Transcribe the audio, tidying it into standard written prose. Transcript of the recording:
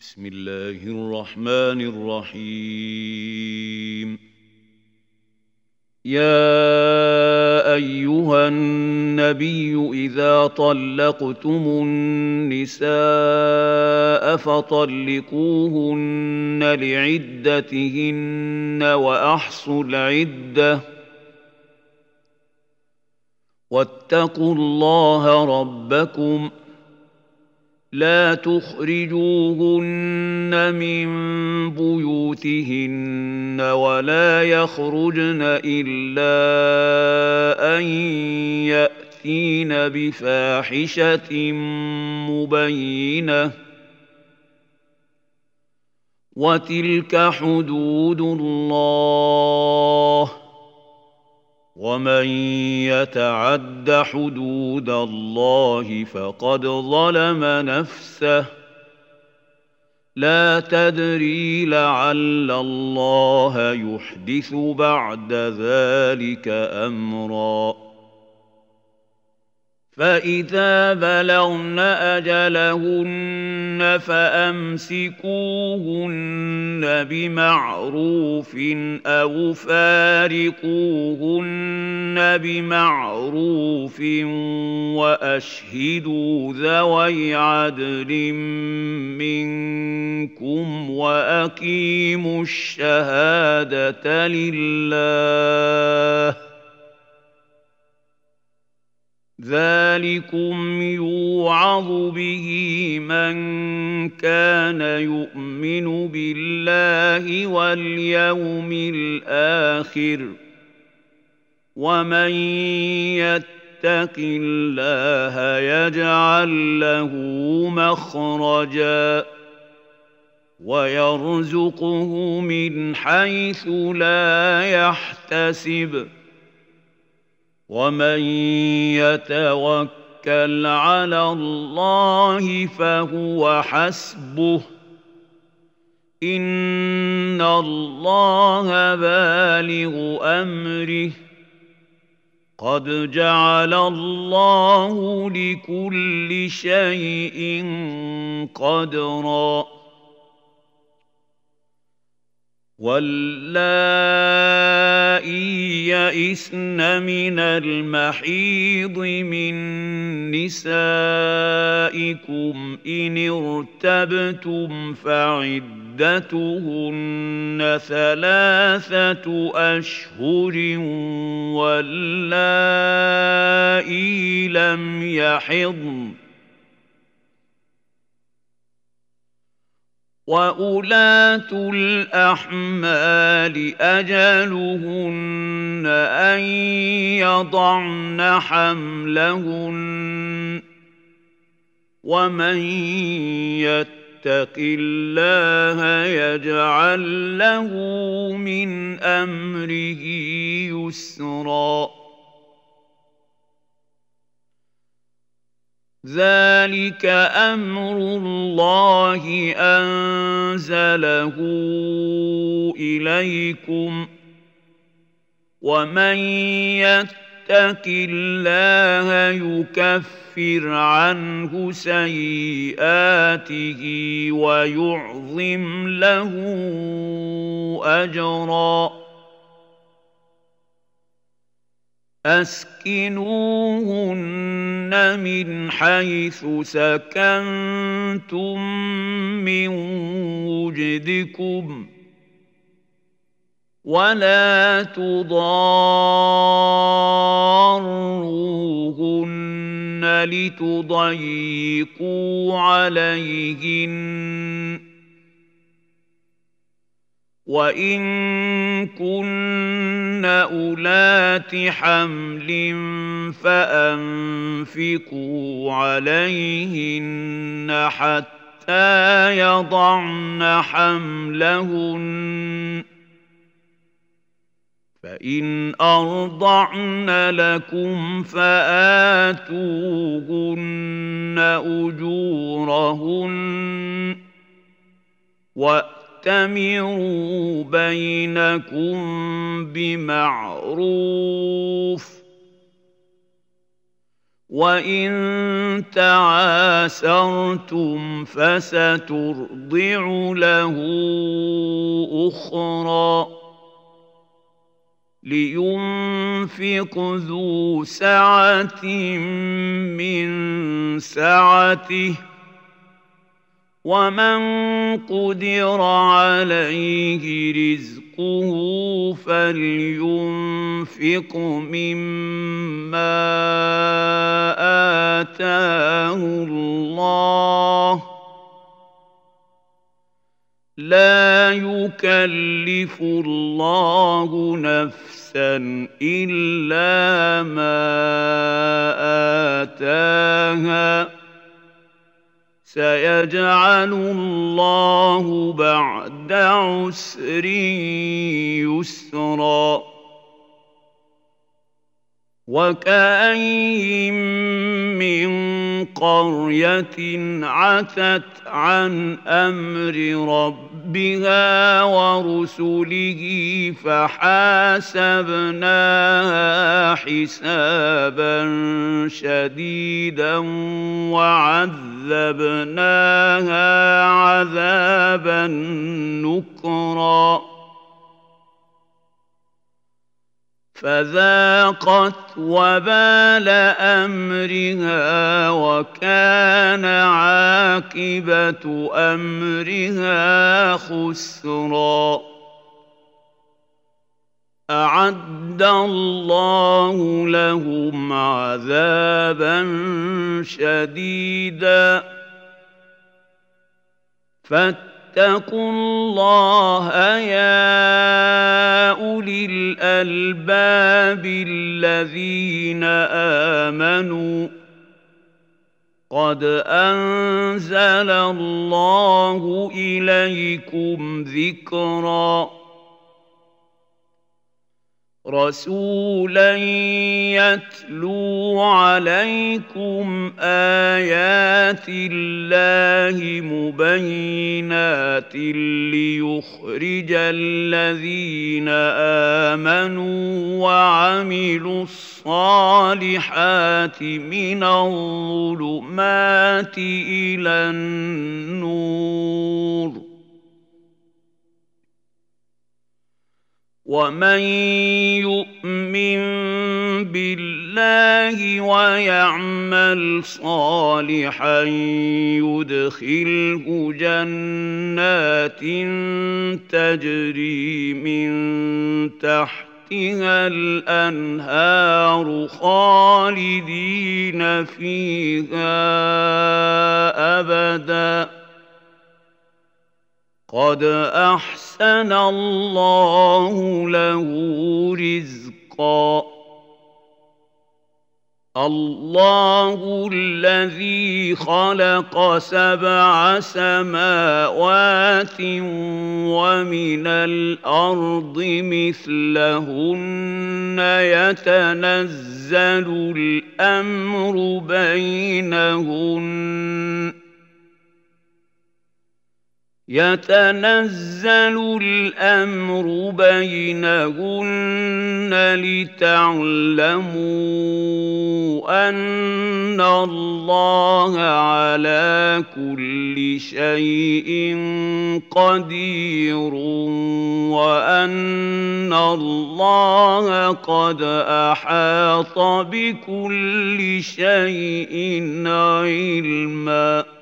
بسم الله الرحمن الرحيم. يا أيها النبي إذا طلقتم النساء فطلقوهن لعدتهن وأحصوا العدة واتقوا الله ربكم لا تخرجوهن من بيوتهن ولا يخرجن إلا أن يأتين بفاحشة مبينة وتلك حدود الله ومن يتعد حدود الله فقد ظلم نفسه لا تدري لعل الله يحدث بعد ذلك أمرا فإذا بلغن أجلهن فأمسكوهن بمعروف أو فارقوهن بمعروف وأشهدوا ذوي عدل منكم وأقيموا الشهادة لله ذلكم يوعظ به من كان يؤمن بالله واليوم الآخر ومن يتق الله يجعل له مخرجا ويرزقه من حيث لا يحتسب ومن يتوكل على الله فهو حسبه إن الله بالغ أمره قد جعل الله لكل شيء قدرا واللائي يئسن من المحيض من نسائكم إن ارتبتم فعدتهن 3 أشهر واللائي لم يحضن وأولاة الأحمال أجلهن أن يضعن حملهن ومن يتق الله يجعل له من أمره يسرا ذلك أمر الله أنزله إليكم ومن يتق الله يكفر عنه سيئاته ويعظم له أجرا أسكنوهن من حيث سكنتم من وجدكم ولا تضاروهن لتضيقوا عليهن وإن كن أولات حمل فأنفقوا عليهن حتى يضعن حملهن فإن أرضعن لكم فآتوهن أجورهن وَأْتَمِرُوا بَيْنَكُمْ بِمَعْرُوفٍ وإن تعاسرتم فسترضع له أخرى لينفق ذو سعة من سعته ومن قدر عليه رزقه فلينفق مما آتاه الله لا يكلف الله نفسا إلا ما آتاها سيجعل الله بعد عسر يسرا وكأين من قرية عتت عن أمر ربها ورسله فحاسبناها حسابا شديدا وعذبناها عذابا نكرا فذاقت وبال أمرها وكان عاقبة أمرها خسرا أعد الله لهم عذابا شديدا فاتقوا الله يا أولي الألباب الذين آمنوا قد أنزل الله إليكم ذكرا رسولا يتلو عليكم آيات الله مبينات ليخرج الذين آمنوا وعملوا الصالحات من الظلمات إلى النور ومن يؤمن بالله ويعمل صالحا يدخله جنات تجري من تحتها الأنهار خالدين فيها أبداً قد أحسن الله له رزقا الله الذي خلق 7 سماوات ومن الأرض مثلهن يتنزل الأمر بينهن لتعلموا أن الله على كل شيء قدير وأن الله قد أحاط بكل شيء علما